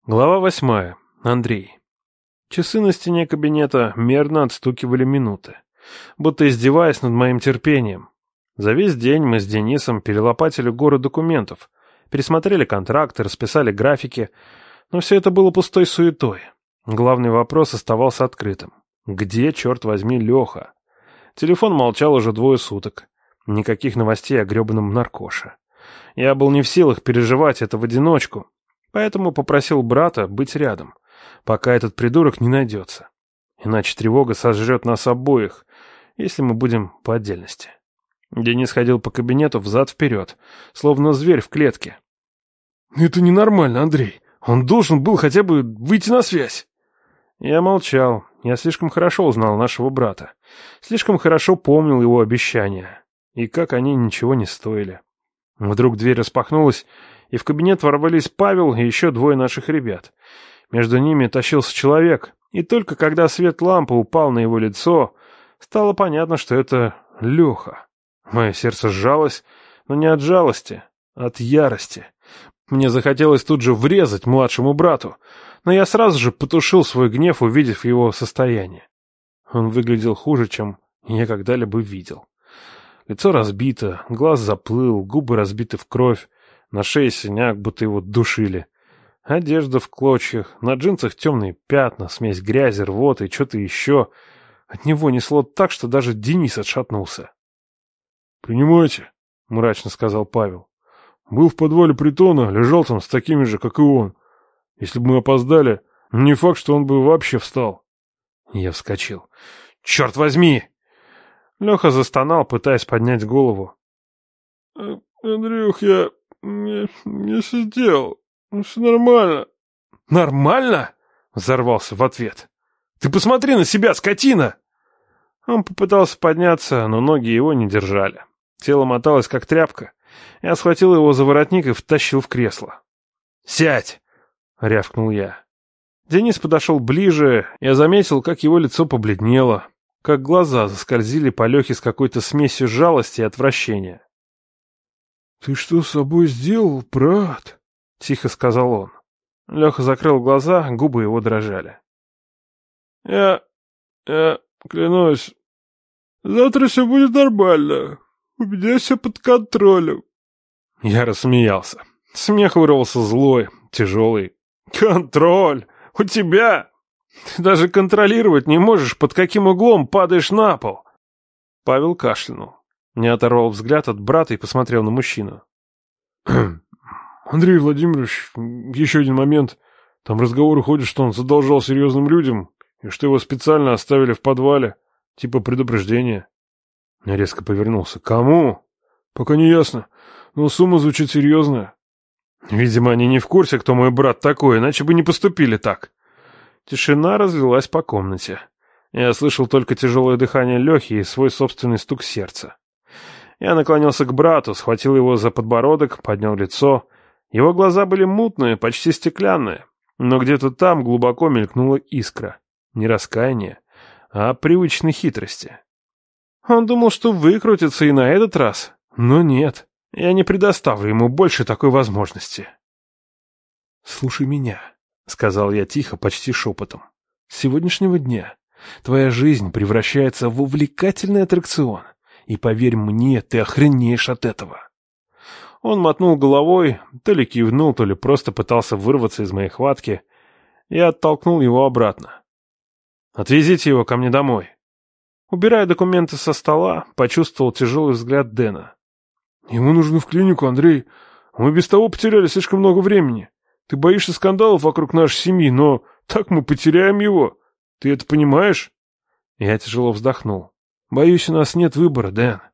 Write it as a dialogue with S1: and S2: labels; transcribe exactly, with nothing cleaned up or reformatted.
S1: Глава восьмая. Андрей. Часы на стене кабинета мерно отстукивали минуты, будто издеваясь над моим терпением. За весь день мы с Денисом перелопатили горы документов, пересмотрели контракты, расписали графики, но все это было пустой суетой. Главный вопрос оставался открытым. Где, черт возьми, Леха? Телефон молчал уже двое суток. Никаких новостей о гребаном наркоше. Я был не в силах переживать это в одиночку, поэтому попросил брата быть рядом, пока этот придурок не найдется. Иначе тревога сожрет нас обоих, если мы будем по отдельности. Денис ходил по кабинету взад-вперед, словно зверь в клетке. «Это ненормально, Андрей. Он должен был хотя бы выйти на связь». Я молчал. Я слишком хорошо узнал нашего брата. Слишком хорошо помнил его обещания. И как они ничего не стоили. Вдруг дверь распахнулась, и в кабинет ворвались Павел и еще двое наших ребят. Между ними тащился человек, и только когда свет лампы упал на его лицо, стало понятно, что это Леха. Мое сердце сжалось, но не от жалости, а от ярости. Мне захотелось тут же врезать младшему брату, но я сразу же потушил свой гнев, увидев его состояние. Он выглядел хуже, чем я когда-либо видел. Лицо разбито, глаз заплыл, губы разбиты в кровь, на шее синяк, будто его душили. Одежда в клочьях, на джинсах темные пятна, смесь грязи, рвоты и что-то еще. От него несло так, что даже Денис отшатнулся. «Понимаете», — мрачно сказал Павел, — «был в подвале притона, лежал там с такими же, как и он. Если бы мы опоздали, не факт, что он бы вообще встал». Я вскочил. «Черт возьми!» Леха застонал, пытаясь поднять голову. «Андрюх, я не, не сидел. Все нормально». «Нормально?» — взорвался в ответ. «Ты посмотри на себя, скотина!» Он попытался подняться, но ноги его не держали. Тело моталось, как тряпка. Я схватил его за воротник и втащил в кресло. «Сядь!» — рявкнул я. Денис подошел ближе. Я заметил, как его лицо побледнело, как глаза заскользили по Лехе с какой-то смесью жалости и отвращения. «Ты что с собой сделал, брат?» — тихо сказал он. Леха закрыл глаза, губы его дрожали. «Я... я клянусь, завтра все будет нормально. У меня все под контролем». Я рассмеялся. Смех вырвался злой, тяжелый. «Контроль! У тебя! Ты даже контролировать не можешь, под каким углом падаешь на пол!» Павел кашлянул. Не оторвал взгляд от брата и посмотрел на мужчину. «Андрей Владимирович, еще один момент. Там разговоры ходят, что он задолжал серьезным людям, и что его специально оставили в подвале, типа предупреждения». Я резко повернулся. «Кому?» «Пока не ясно, но сумма звучит серьезная». «Видимо, они не в курсе, кто мой брат такой, иначе бы не поступили так». Тишина разлилась по комнате. Я слышал только тяжелое дыхание Лехи и свой собственный стук сердца. Я наклонился к брату, схватил его за подбородок, поднял лицо. Его глаза были мутные, почти стеклянные, но где-то там глубоко мелькнула искра. Не раскаяния, а привычной хитрости. Он думал, что выкрутится и на этот раз, но нет. Я не предоставлю ему больше такой возможности. «Слушай меня», — сказал я тихо, почти шепотом. «С сегодняшнего дня твоя жизнь превращается в увлекательный аттракцион, и, поверь мне, ты охренеешь от этого». Он мотнул головой, то ли кивнул, то ли просто пытался вырваться из моей хватки. Я оттолкнул его обратно. «Отвезите его ко мне домой». Убирая документы со стола, почувствовал тяжелый взгляд Дэна. «Ему нужно в клинику, Андрей. Мы без того потеряли слишком много времени. Ты боишься скандалов вокруг нашей семьи, но так мы потеряем его. Ты это понимаешь?» Я тяжело вздохнул. «Боюсь, у нас нет выбора, Дэн.